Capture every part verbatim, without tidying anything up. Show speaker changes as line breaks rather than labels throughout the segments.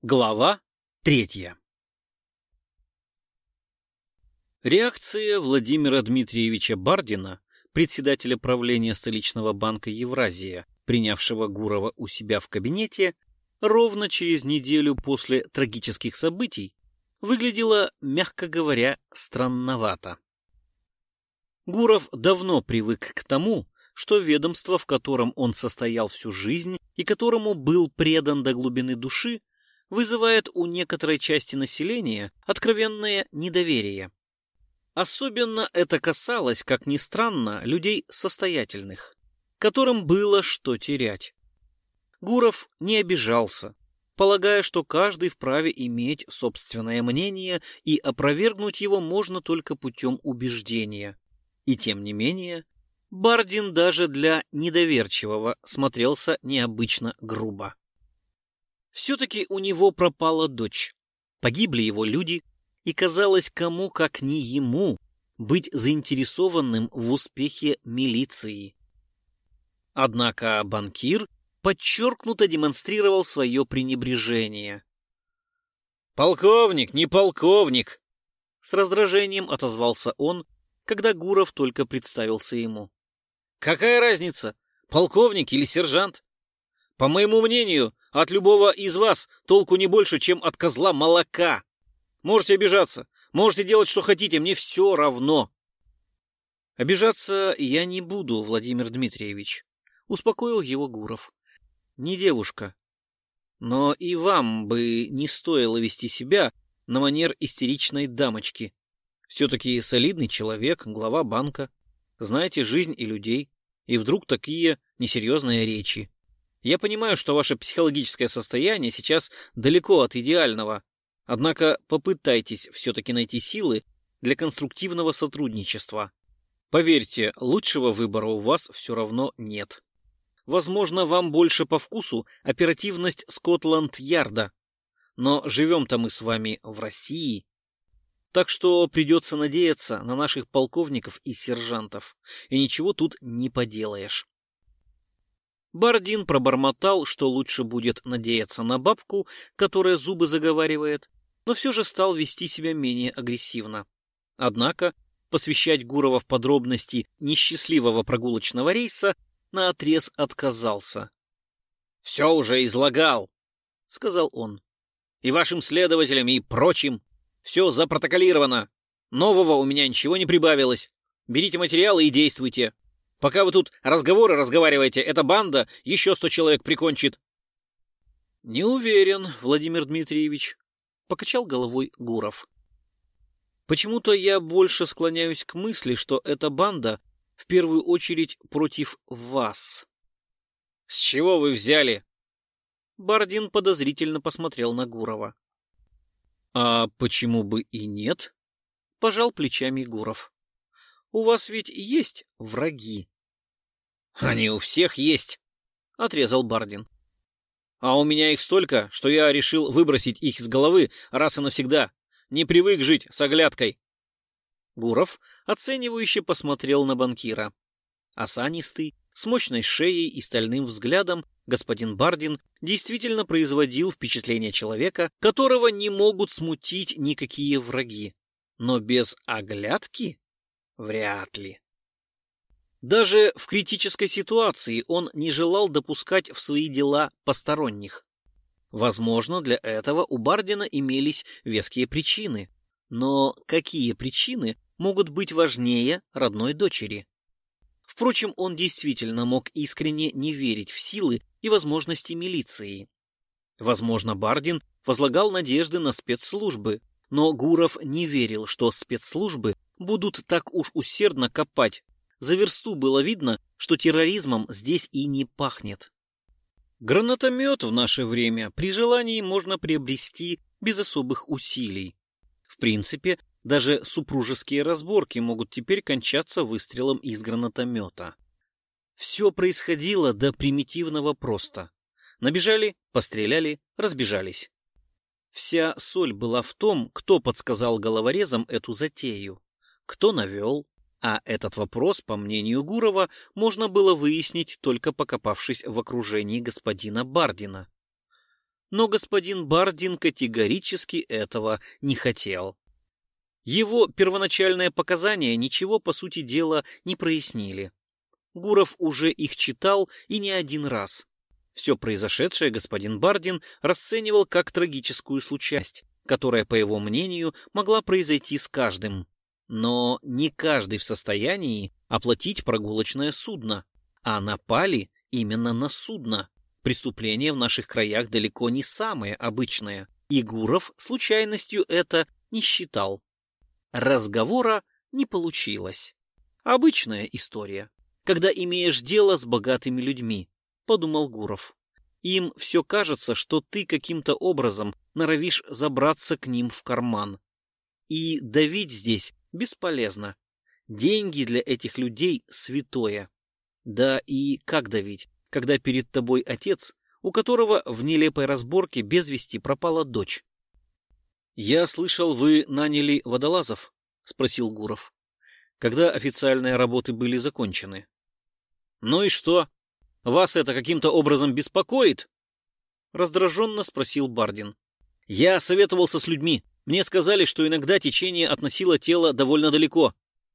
Глава третья. Реакция Владимира Дмитриевича Бардина, председателя правления столичного банка «Евразия», принявшего Гурова у себя в кабинете, ровно через неделю после трагических событий, выглядела, мягко говоря, странновато. Гуров давно привык к тому, что ведомство, в котором он состоял всю жизнь и которому был предан до глубины души, вызывает у некоторой части населения откровенное недоверие. Особенно это касалось, как ни странно, людей состоятельных, которым было что терять. Гуров не обижался, полагая, что каждый вправе иметь собственное мнение и опровергнуть его можно только путем убеждения. И тем не менее, Бардин даже для недоверчивого смотрелся необычно грубо. Все-таки у него пропала дочь, погибли его люди, и казалось, кому, как не ему, быть заинтересованным в успехе милиции. Однако банкир подчеркнуто демонстрировал свое пренебрежение. «Полковник, не полковник!» С раздражением отозвался он, когда Гуров только представился ему. «Какая разница, полковник или сержант? По моему мнению, от любого из вас толку не больше, чем от козла молока. Можете обижаться, можете делать, что хотите, мне все равно». «Обижаться я не буду, Владимир Дмитриевич», — успокоил его Гуров. «Не девушка. Но и вам бы не стоило вести себя на манер истеричной дамочки. Все-таки солидный человек, глава банка, знаете жизнь и людей, и вдруг такие несерьезные речи. Я понимаю, что ваше психологическое состояние сейчас далеко от идеального, однако попытайтесь все-таки найти силы для конструктивного сотрудничества. Поверьте, лучшего выбора у вас все равно нет. Возможно, вам больше по вкусу оперативность Скотланд-Ярда, но живем-то мы с вами в России, так что придется надеяться на наших полковников и сержантов, и ничего тут не поделаешь». Бардин пробормотал, что лучше будет надеяться на бабку, которая зубы заговаривает, но все же стал вести себя менее агрессивно. Однако посвящать Гурова в подробности несчастливого прогулочного рейса наотрез отказался. «Все уже излагал», — сказал он. «И вашим следователям, и прочим. Все запротоколировано. Нового у меня ничего не прибавилось. Берите материалы и действуйте. Пока вы тут разговоры разговариваете, эта банда еще сто человек прикончит». «Не уверен, Владимир Дмитриевич», — покачал головой Гуров. «Почему-то я больше склоняюсь к мысли, что эта банда в первую очередь против вас». «С чего вы взяли?» Бардин подозрительно посмотрел на Гурова. «А почему бы и нет?» — пожал плечами Гуров. «У вас ведь есть враги?» «Они у всех есть», — отрезал Бардин. «А у меня их столько, что я решил выбросить их из головы раз и навсегда. Не привык жить с оглядкой». Гуров оценивающе посмотрел на банкира. Осанистый, с мощной шеей и стальным взглядом, господин Бардин действительно производил впечатление человека, которого не могут смутить никакие враги. Но без оглядки? Вряд ли. Даже в критической ситуации он не желал допускать в свои дела посторонних. Возможно, для этого у Бардина имелись веские причины. Но какие причины могут быть важнее родной дочери? Впрочем, он действительно мог искренне не верить в силы и возможности милиции. Возможно, Бардин возлагал надежды на спецслужбы, но Гуров не верил, что спецслужбы будут так уж усердно копать. За версту было видно, что терроризмом здесь и не пахнет. Гранатомет в наше время при желании можно приобрести без особых усилий. В принципе, даже супружеские разборки могут теперь кончаться выстрелом из гранатомета. Все происходило до примитивного просто. Набежали, постреляли, разбежались. Вся соль была в том, кто подсказал головорезам эту затею, кто навел, а этот вопрос, по мнению Гурова, можно было выяснить, только покопавшись в окружении господина Бардина. Но господин Бардин категорически этого не хотел. Его первоначальные показания ничего, по сути дела, не прояснили. Гуров уже их читал и не один раз. Все произошедшее господин Бардин расценивал как трагическую случайность, которая, по его мнению, могла произойти с каждым. Но не каждый в состоянии оплатить прогулочное судно, а напали именно на судно. Преступление в наших краях далеко не самое обычное, и Гуров случайностью это не считал. Разговора не получилось. Обычная история, когда имеешь дело с богатыми людьми, подумал Гуров. Им все кажется, что ты каким-то образом норовишь забраться к ним в карман. И давить здесь бесполезно. Деньги для этих людей святое. Да и как давить, когда перед тобой отец, у которого в нелепой разборке без вести пропала дочь? «Я слышал, вы наняли водолазов?» — спросил Гуров. «Когда официальные работы были закончены?» «Ну и что? Вас это каким-то образом беспокоит?» — раздраженно спросил Бардин. «Я советовался с людьми. Мне сказали, что иногда течение относило тело довольно далеко.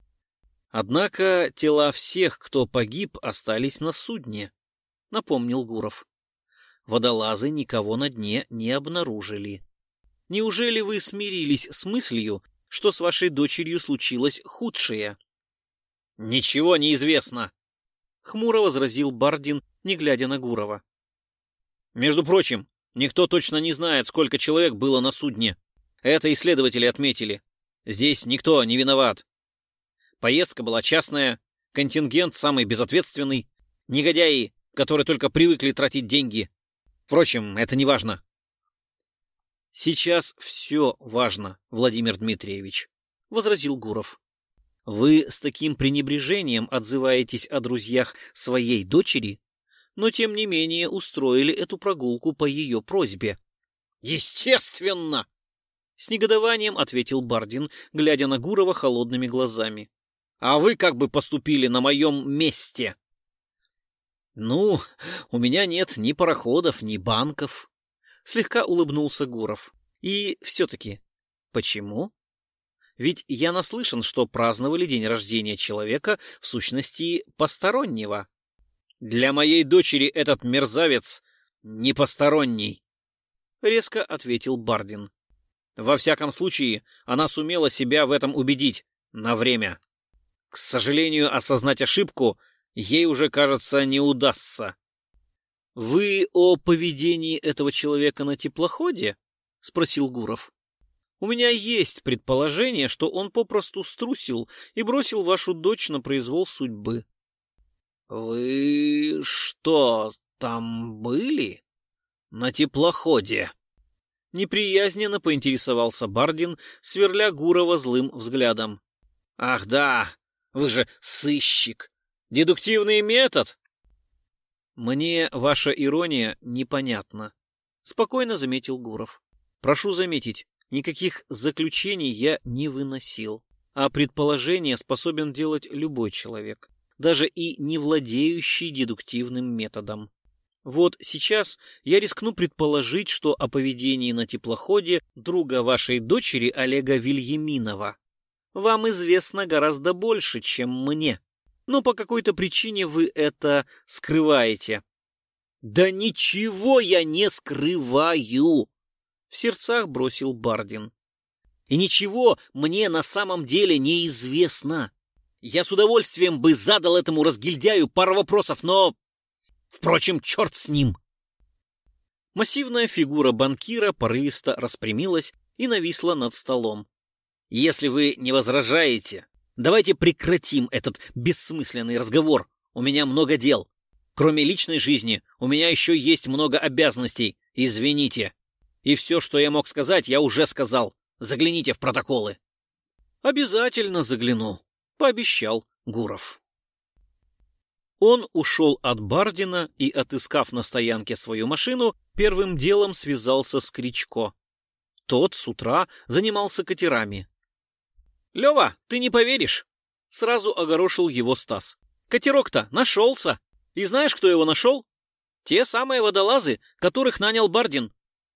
Однако тела всех, кто погиб, остались на судне», — напомнил Гуров. «Водолазы никого на дне не обнаружили. Неужели вы смирились с мыслью, что с вашей дочерью случилось худшее?» «Ничего не известно», — хмуро возразил Бардин, не глядя на Гурова. «Между прочим, никто точно не знает, сколько человек было на судне. Это исследователи отметили. Здесь никто не виноват. Поездка была частная, контингент самый безответственный, негодяи, которые только привыкли тратить деньги. Впрочем, это не важно». «Сейчас все важно, Владимир Дмитриевич», — возразил Гуров. «Вы с таким пренебрежением отзываетесь о друзьях своей дочери, но тем не менее устроили эту прогулку по ее просьбе». «Естественно!» — с негодованием ответил Бардин, глядя на Гурова холодными глазами. «А вы как бы поступили на моем месте?» «Ну, у меня нет ни пароходов, ни банков», — слегка улыбнулся Гуров. «И все-таки, почему? Ведь я наслышан, что праздновали день рождения человека, в сущности, постороннего». «Для моей дочери этот мерзавец не посторонний», — резко ответил Бардин. «Во всяком случае, она сумела себя в этом убедить на время. К сожалению, осознать ошибку ей уже, кажется, не удастся». «Вы о поведении этого человека на теплоходе?» — спросил Гуров. «У меня есть предположение, что он попросту струсил и бросил вашу дочь на произвол судьбы». «Вы что, там были? На теплоходе?» Неприязненно поинтересовался Бардин, сверля Гурова злым взглядом. «Ах да, вы же сыщик! Дедуктивный метод!» «Мне ваша ирония непонятна», — спокойно заметил Гуров. «Прошу заметить, никаких заключений я не выносил, а предположения способен делать любой человек, даже и не владеющий дедуктивным методом. Вот сейчас я рискну предположить, что о поведении на теплоходе друга вашей дочери Олега Вильяминова вам известно гораздо больше, чем мне. Но по какой-то причине вы это скрываете». «Да ничего я не скрываю!» — в сердцах бросил Бардин. «И ничего мне на самом деле не известно. Я с удовольствием бы задал этому разгильдяю пару вопросов, но... Впрочем, черт с ним!» Массивная фигура банкира порывисто распрямилась и нависла над столом. «Если вы не возражаете, давайте прекратим этот бессмысленный разговор. У меня много дел. Кроме личной жизни, у меня еще есть много обязанностей. Извините. И все, что я мог сказать, я уже сказал. Загляните в протоколы». «Обязательно загляну», — пообещал Гуров. Он ушел от Бардина и, отыскав на стоянке свою машину, первым делом связался с Кричко. Тот с утра занимался катерами. «Лева, ты не поверишь!» — сразу огорошил его Стас. «Катерок-то нашелся! И знаешь, кто его нашел? Те самые водолазы, которых нанял Бардин.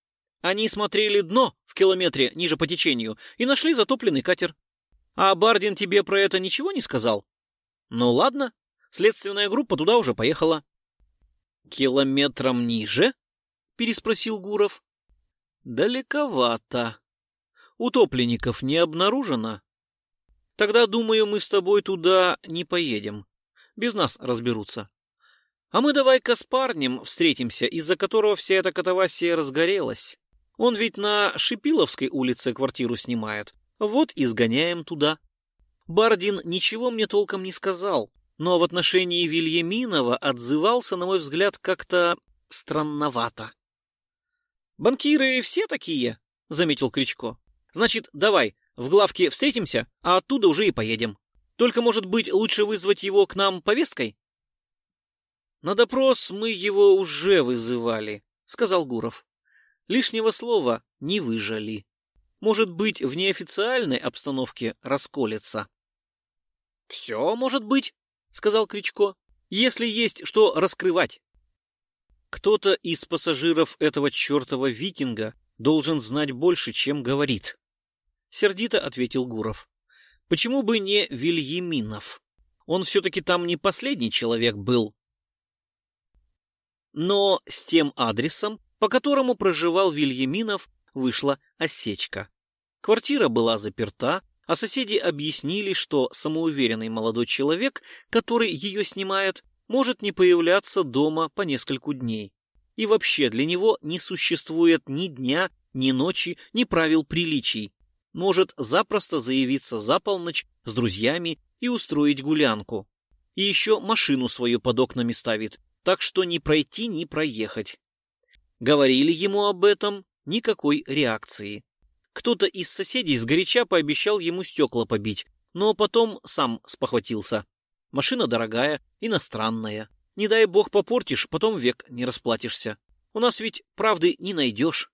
Они смотрели дно в километре ниже по течению и нашли затопленный катер. А Бардин тебе про это ничего не сказал? Ну ладно, следственная группа туда уже поехала. Километром ниже? Переспросил Гуров. Далековато. Утопленников не обнаружено. Тогда, думаю, мы с тобой туда не поедем. Без нас разберутся. А мы давай-ка с парнем встретимся, из-за которого вся эта катавасия разгорелась. Он ведь на Шипиловской улице квартиру снимает. Вот и сгоняем туда. Бардин ничего мне толком не сказал, но в отношении Вильяминова отзывался, на мой взгляд, как-то странновато. «Банкиры все такие», — заметил Кричко. «Значит, давай, в главке встретимся, а оттуда уже и поедем. Только, может быть, лучше вызвать его к нам повесткой?» «На допрос мы его уже вызывали», — сказал Гуров. «Лишнего слова не выжали. Может быть, в неофициальной обстановке расколется». «Все может быть», — сказал Кричко, — «если есть что раскрывать». «Кто-то из пассажиров этого чертова викинга должен знать больше, чем говорит», — сердито ответил Гуров. «Почему бы не Вильяминов? Он все-таки там не последний человек был». Но с тем адресом, по которому проживал Вильяминов, вышла осечка. Квартира была заперта, а соседи объяснили, что самоуверенный молодой человек, который ее снимает, может не появляться дома по нескольку дней. И вообще для него не существует ни дня, ни ночи, ни правил приличий. Может запросто заявиться за полночь с друзьями и устроить гулянку. И еще машину свою под окнами ставит, так что ни пройти, ни проехать. Говорили ему об этом, никакой реакции. Кто-то из соседей сгоряча пообещал ему стекла побить, но потом сам спохватился. Машина дорогая, иностранная. Не дай бог попортишь, потом век не расплатишься. У нас ведь правды не найдешь.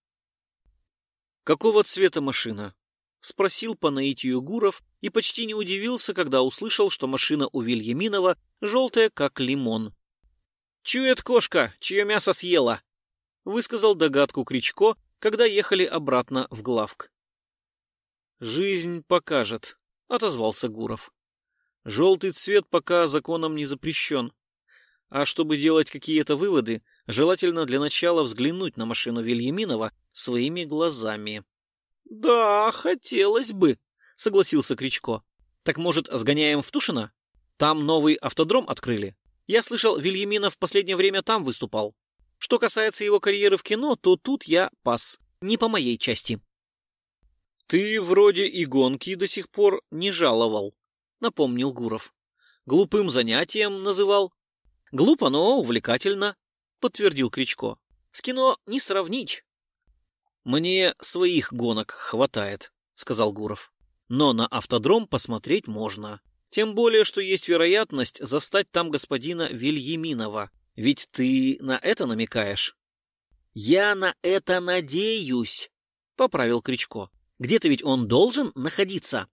«Какого цвета машина?» — спросил по наитию Гуров и почти не удивился, когда услышал, что машина у Вильяминова желтая, как лимон. «Чует кошка, чье мясо съела», — высказал догадку Кричко, когда ехали обратно в главк. «Жизнь покажет», — отозвался Гуров. «Желтый цвет пока законом не запрещен. А чтобы делать какие-то выводы, желательно для начала взглянуть на машину Вильяминова своими глазами». «Да, хотелось бы», — согласился Кричко. «Так, может, сгоняем в Тушино? Там новый автодром открыли. Я слышал, Вильяминов в последнее время там выступал. Что касается его карьеры в кино, то тут я пас. Не по моей части». «Ты вроде и гонки до сих пор не жаловал», — напомнил Гуров. «Глупым занятием называл». «Глупо, но увлекательно», — подтвердил Кричко. «С кино не сравнить». «Мне своих гонок хватает», — сказал Гуров. «Но на автодром посмотреть можно. Тем более, что есть вероятность застать там господина Вильяминова. Ведь ты на это намекаешь?» «Я на это надеюсь», — поправил Кричко. «Где-то ведь он должен находиться».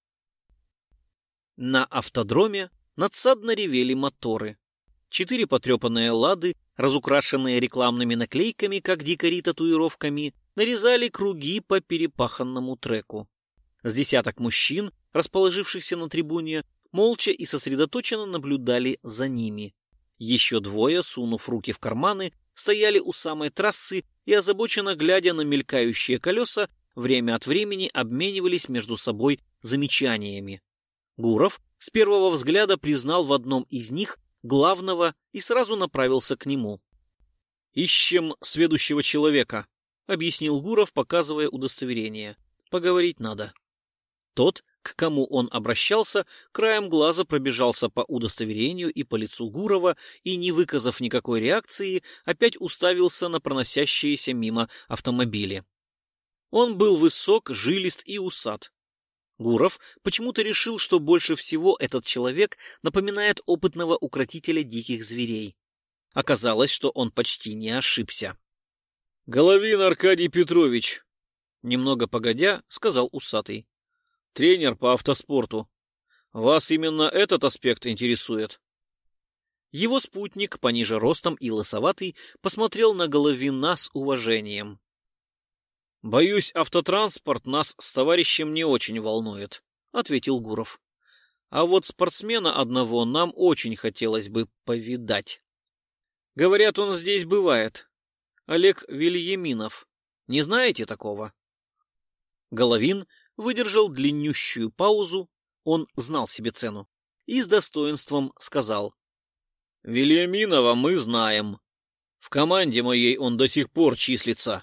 На автодроме надсадно ревели моторы. Четыре потрепанные лады, разукрашенные рекламными наклейками, как дикари татуировками, нарезали круги по перепаханному треку. С десяток мужчин, расположившихся на трибуне, молча и сосредоточенно наблюдали за ними. Еще двое, сунув руки в карманы, стояли у самой трассы и, озабоченно глядя на мелькающие колеса, время от времени обменивались между собой замечаниями. Гуров с первого взгляда признал в одном из них главного и сразу направился к нему. «Ищем сведущего человека», — объяснил Гуров, показывая удостоверение. «Поговорить надо». Тот, к кому он обращался, краем глаза пробежался по удостоверению и по лицу Гурова и, не выказав никакой реакции, опять уставился на проносящиеся мимо автомобили. Он был высок, жилист и усат. Гуров почему-то решил, что больше всего этот человек напоминает опытного укротителя диких зверей. Оказалось, что он почти не ошибся. «Головин Аркадий Петрович», — немного погодя, сказал усатый. «Тренер по автоспорту. Вас именно этот аспект интересует?» Его спутник, пониже ростом и лысоватый, посмотрел на Головина с уважением. Боюсь, автотранспорт нас с товарищем не очень волнует, ответил Гуров. А вот спортсмена одного нам очень хотелось бы повидать. Говорят, он здесь бывает. Олег Вильяминов. Не знаете такого? Головин выдержал длиннющую паузу, он знал себе цену, и с достоинством сказал. Вильяминова мы знаем. В команде моей он до сих пор числится.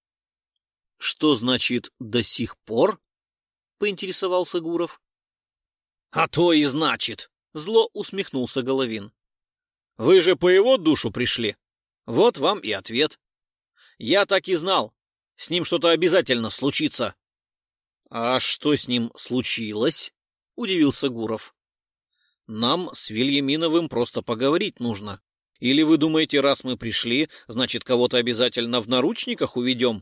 Что значит «до сих пор»? Поинтересовался Гуров. А то и значит, зло усмехнулся Головин. Вы же по его душу пришли. Вот вам и ответ. Я так и знал. С ним что-то обязательно случится. А что с ним случилось? Удивился Гуров. Нам с Вильяминовым просто поговорить нужно. Или вы думаете, раз мы пришли, значит, кого-то обязательно в наручниках уведем?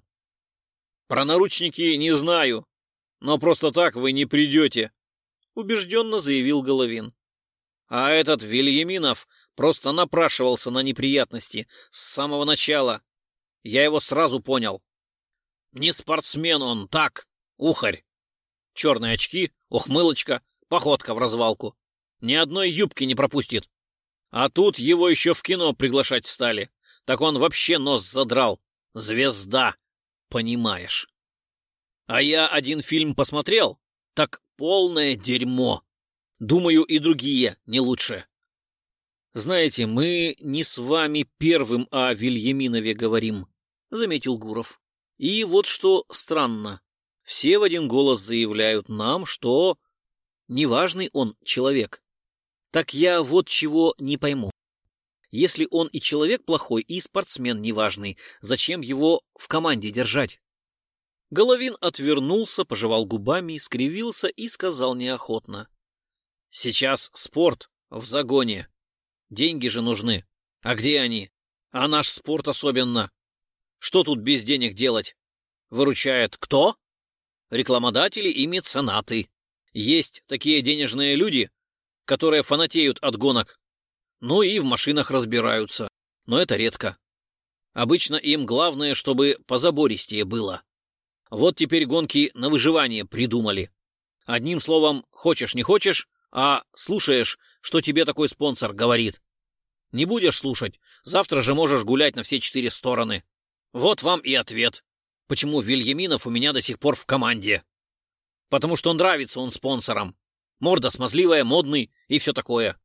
Про наручники не знаю, но просто так вы не придете, убежденно заявил Головин. А этот Вильяминов просто напрашивался на неприятности с самого начала. Я его сразу понял. Не спортсмен он, так, ухарь. Черные очки, ухмылочка, походка в развалку. Ни одной юбки не пропустит. А тут его еще в кино приглашать стали. Так он вообще нос задрал. Звезда, понимаешь. А я один фильм посмотрел, так полное дерьмо. Думаю, и другие не лучше. Знаете, мы не с вами первым о Вильяминове говорим, заметил Гуров. И вот что странно. Все в один голос заявляют нам, что неважный он человек. Так я вот чего не пойму. Если он и человек плохой, и спортсмен неважный, зачем его в команде держать? Головин отвернулся, пожевал губами, скривился и сказал неохотно. Сейчас спорт в загоне. Деньги же нужны. А где они? А наш спорт особенно. Что тут без денег делать? Выручает кто? Рекламодатели и меценаты. Есть такие денежные люди, которые фанатеют от гонок. Ну и в машинах разбираются. Но это редко. Обычно им главное, чтобы позабористее было. Вот теперь гонки на выживание придумали. Одним словом, хочешь не хочешь, а слушаешь, что тебе такой спонсор говорит. Не будешь слушать, завтра же можешь гулять на все четыре стороны. Вот вам и ответ, почему Вильяминов у меня до сих пор в команде. Потому что нравится он спонсорам. Морда смазливая, модный и все такое.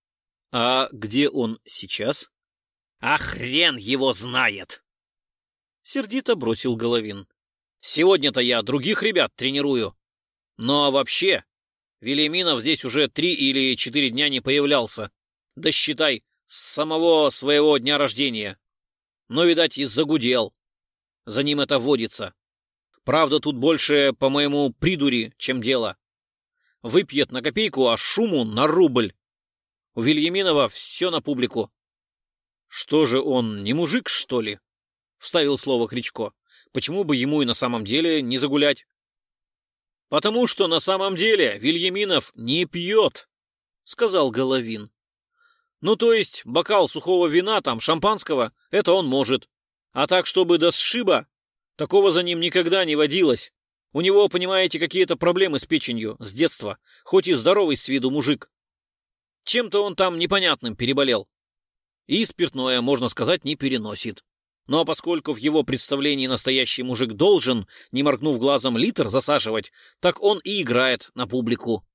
А где он сейчас? А хрен его знает! Сердито бросил Головин. Сегодня-то я других ребят тренирую. Но вообще, Вильяминов здесь уже три или четыре дня не появлялся. Да считай, с самого своего дня рождения. Но, видать, и загудел. За ним это водится. Правда, тут больше, по-моему, придури, чем дело. Выпьет на копейку, а шуму на рубль. У Вильяминова все на публику. Что же он, не мужик, что ли? Вставил слово Кричко. Почему бы ему и на самом деле не загулять? Потому что на самом деле Вильяминов не пьет, сказал Головин. Ну, то есть бокал сухого вина, там, шампанского, это он может. А так, чтобы до сшиба, такого за ним никогда не водилось. У него, понимаете, какие-то проблемы с печенью с детства, хоть и здоровый с виду мужик. Чем-то он там непонятным переболел. И спиртное, можно сказать, не переносит. Ну а поскольку в его представлении настоящий мужик должен, не моргнув глазом, литр засаживать, так он и играет на публику.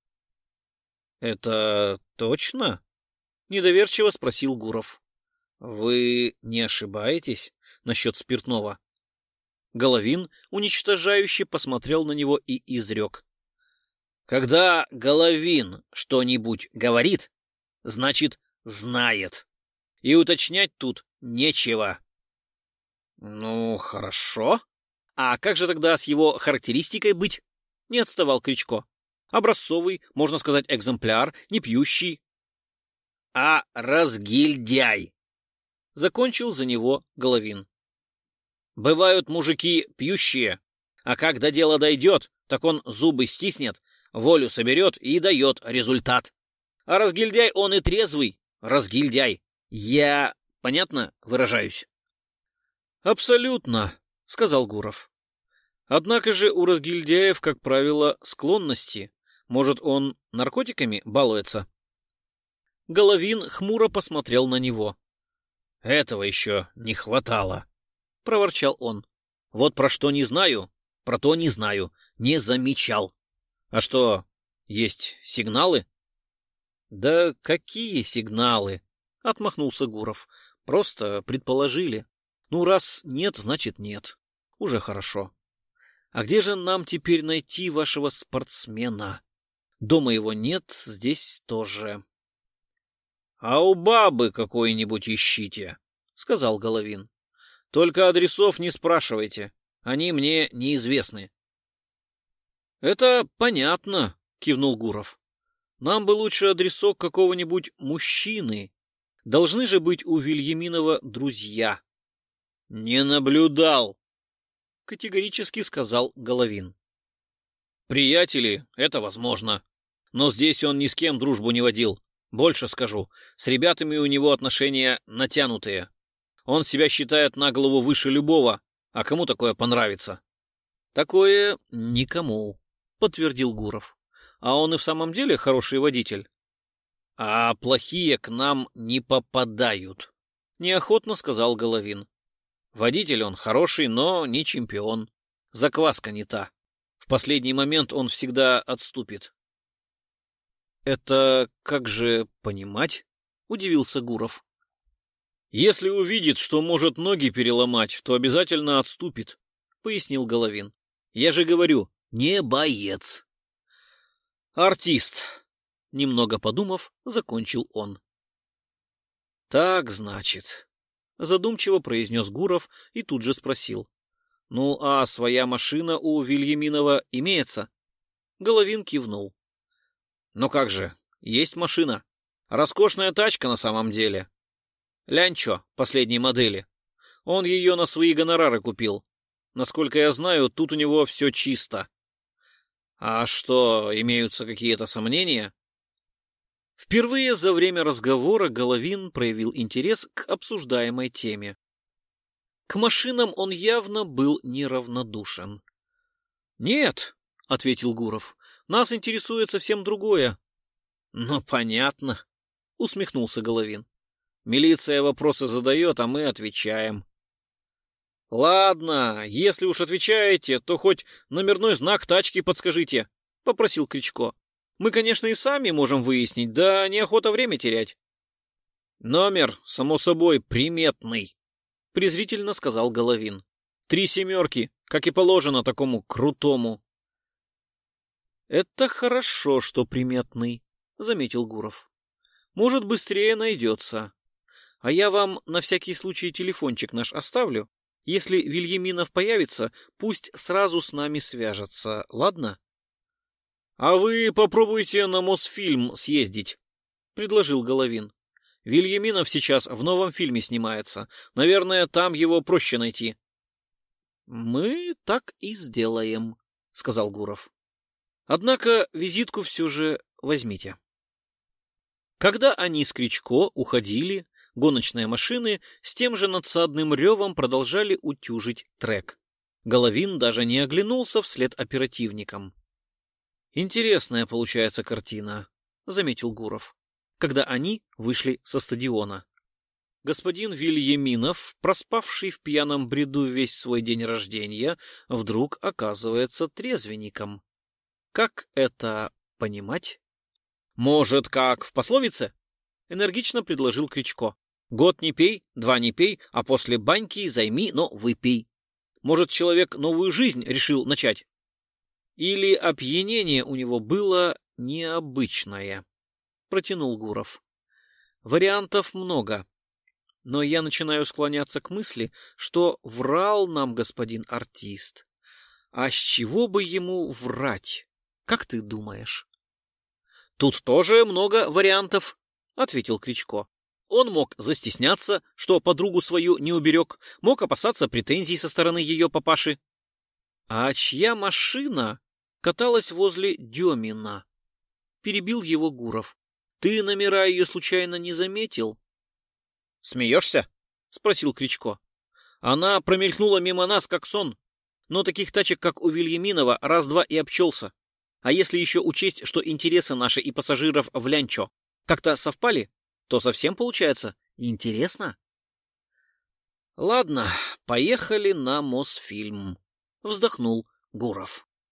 — Это точно? — недоверчиво спросил Гуров. — Вы не ошибаетесь насчет спиртного? Головин уничтожающе посмотрел на него и изрек. — Когда Головин что-нибудь говорит, значит, знает. И уточнять тут нечего. Ну, хорошо. А как же тогда с его характеристикой быть? Не отставал Кричко. Образцовый, можно сказать, экземпляр, не пьющий. А разгильдяй. Закончил за него Головин. Бывают мужики пьющие, а как до дела дойдет, так он зубы стиснет, волю соберет и дает результат. А разгильдяй он и трезвый, разгильдяй. Я, понятно, выражаюсь? Абсолютно, сказал Гуров. Однако же у разгильдяев, как правило, склонности. Может, он наркотиками балуется? Головин хмуро посмотрел на него. — Этого еще не хватало, — проворчал он. — Вот про что не знаю, про то не знаю, не замечал. А что, есть сигналы? — Да какие сигналы? — отмахнулся Гуров. — Просто предположили. Ну, раз нет, значит нет. Уже хорошо. А где же нам теперь найти вашего спортсмена? Дома его нет, здесь тоже. — А у бабы какой-нибудь ищите, — сказал Головин. — Только адресов не спрашивайте, они мне неизвестны. — Это понятно, — кивнул Гуров. — Нам бы лучше адресок какого-нибудь мужчины. Должны же быть у Вильяминова друзья. — Не наблюдал, — категорически сказал Головин. — Приятели, это возможно. Но здесь он ни с кем дружбу не водил. Больше скажу, с ребятами у него отношения натянутые. Он себя считает на голову выше любого, а кому такое понравится? — Такое никому, — подтвердил Гуров. — А он и в самом деле хороший водитель. — А плохие к нам не попадают, — неохотно сказал Головин. Водитель он хороший, но не чемпион. Закваска не та. В последний момент он всегда отступит. — Это как же понимать? — удивился Гуров. — Если увидит, что может ноги переломать, то обязательно отступит, — пояснил Головин. — Я же говорю, не боец. — Артист, — немного подумав, закончил он. — Так, значит, — задумчиво произнес Гуров и тут же спросил. — Ну, а своя машина у Вильяминова имеется? Головин кивнул. — Ну как же, есть машина. Роскошная тачка на самом деле. Лянчо последней модели. Он ее на свои гонорары купил. Насколько я знаю, тут у него все чисто. А что, имеются какие-то сомнения? Впервые за время разговора Головин проявил интерес к обсуждаемой теме. К машинам он явно был неравнодушен. — Нет, — ответил Гуров, — нас интересует совсем другое. — Ну, понятно, — усмехнулся Головин. — Милиция вопросы задает, а мы отвечаем. — Ладно, если уж отвечаете, то хоть номерной знак тачки подскажите, — попросил Кричко. — Мы, конечно, и сами можем выяснить, да неохота время терять. — Номер, само собой, приметный, — презрительно сказал Головин. — Три семерки, как и положено такому крутому. — Это хорошо, что приметный, — заметил Гуров. — Может, быстрее найдется. А я вам на всякий случай телефончик наш оставлю. Если Вильяминов появится, пусть сразу с нами свяжется, ладно? — А вы попробуйте на Мосфильм съездить, — предложил Головин. — Вильяминов сейчас в новом фильме снимается. Наверное, там его проще найти. — Мы так и сделаем, — сказал Гуров. — Однако визитку все же возьмите. Когда они с Кричко уходили, гоночные машины с тем же надсадным ревом продолжали утюжить трек. Головин даже не оглянулся вслед оперативникам. «Интересная получается картина», — заметил Гуров, когда они вышли со стадиона. Господин Вильяминов, проспавший в пьяном бреду весь свой день рождения, вдруг оказывается трезвенником. Как это понимать? «Может, как в пословице?» — энергично предложил Кричко. «Год не пей, два не пей, а после баньки займи, но выпей». Может, человек новую жизнь решил начать? Или опьянение у него было необычное? Протянул Гуров. Вариантов много, но я начинаю склоняться к мысли, что врал нам господин артист. А с чего бы ему врать? Как ты думаешь? Тут тоже много вариантов, ответил Кричко. Он мог застесняться, что подругу свою не уберег, мог опасаться претензий со стороны ее папаши. А чья машина каталась возле Демина? Перебил его Гуров. Ты номера ее случайно не заметил? Смеешься? Спросил Кричко. Она промелькнула мимо нас, как сон. Но таких тачек, как у Вильяминова, раз-два и обчелся. А если еще учесть, что интересы наши и пассажиров в Лянчо как-то совпали, то совсем получается интересно. Ладно, поехали на Мосфильм, вздохнул Гуров.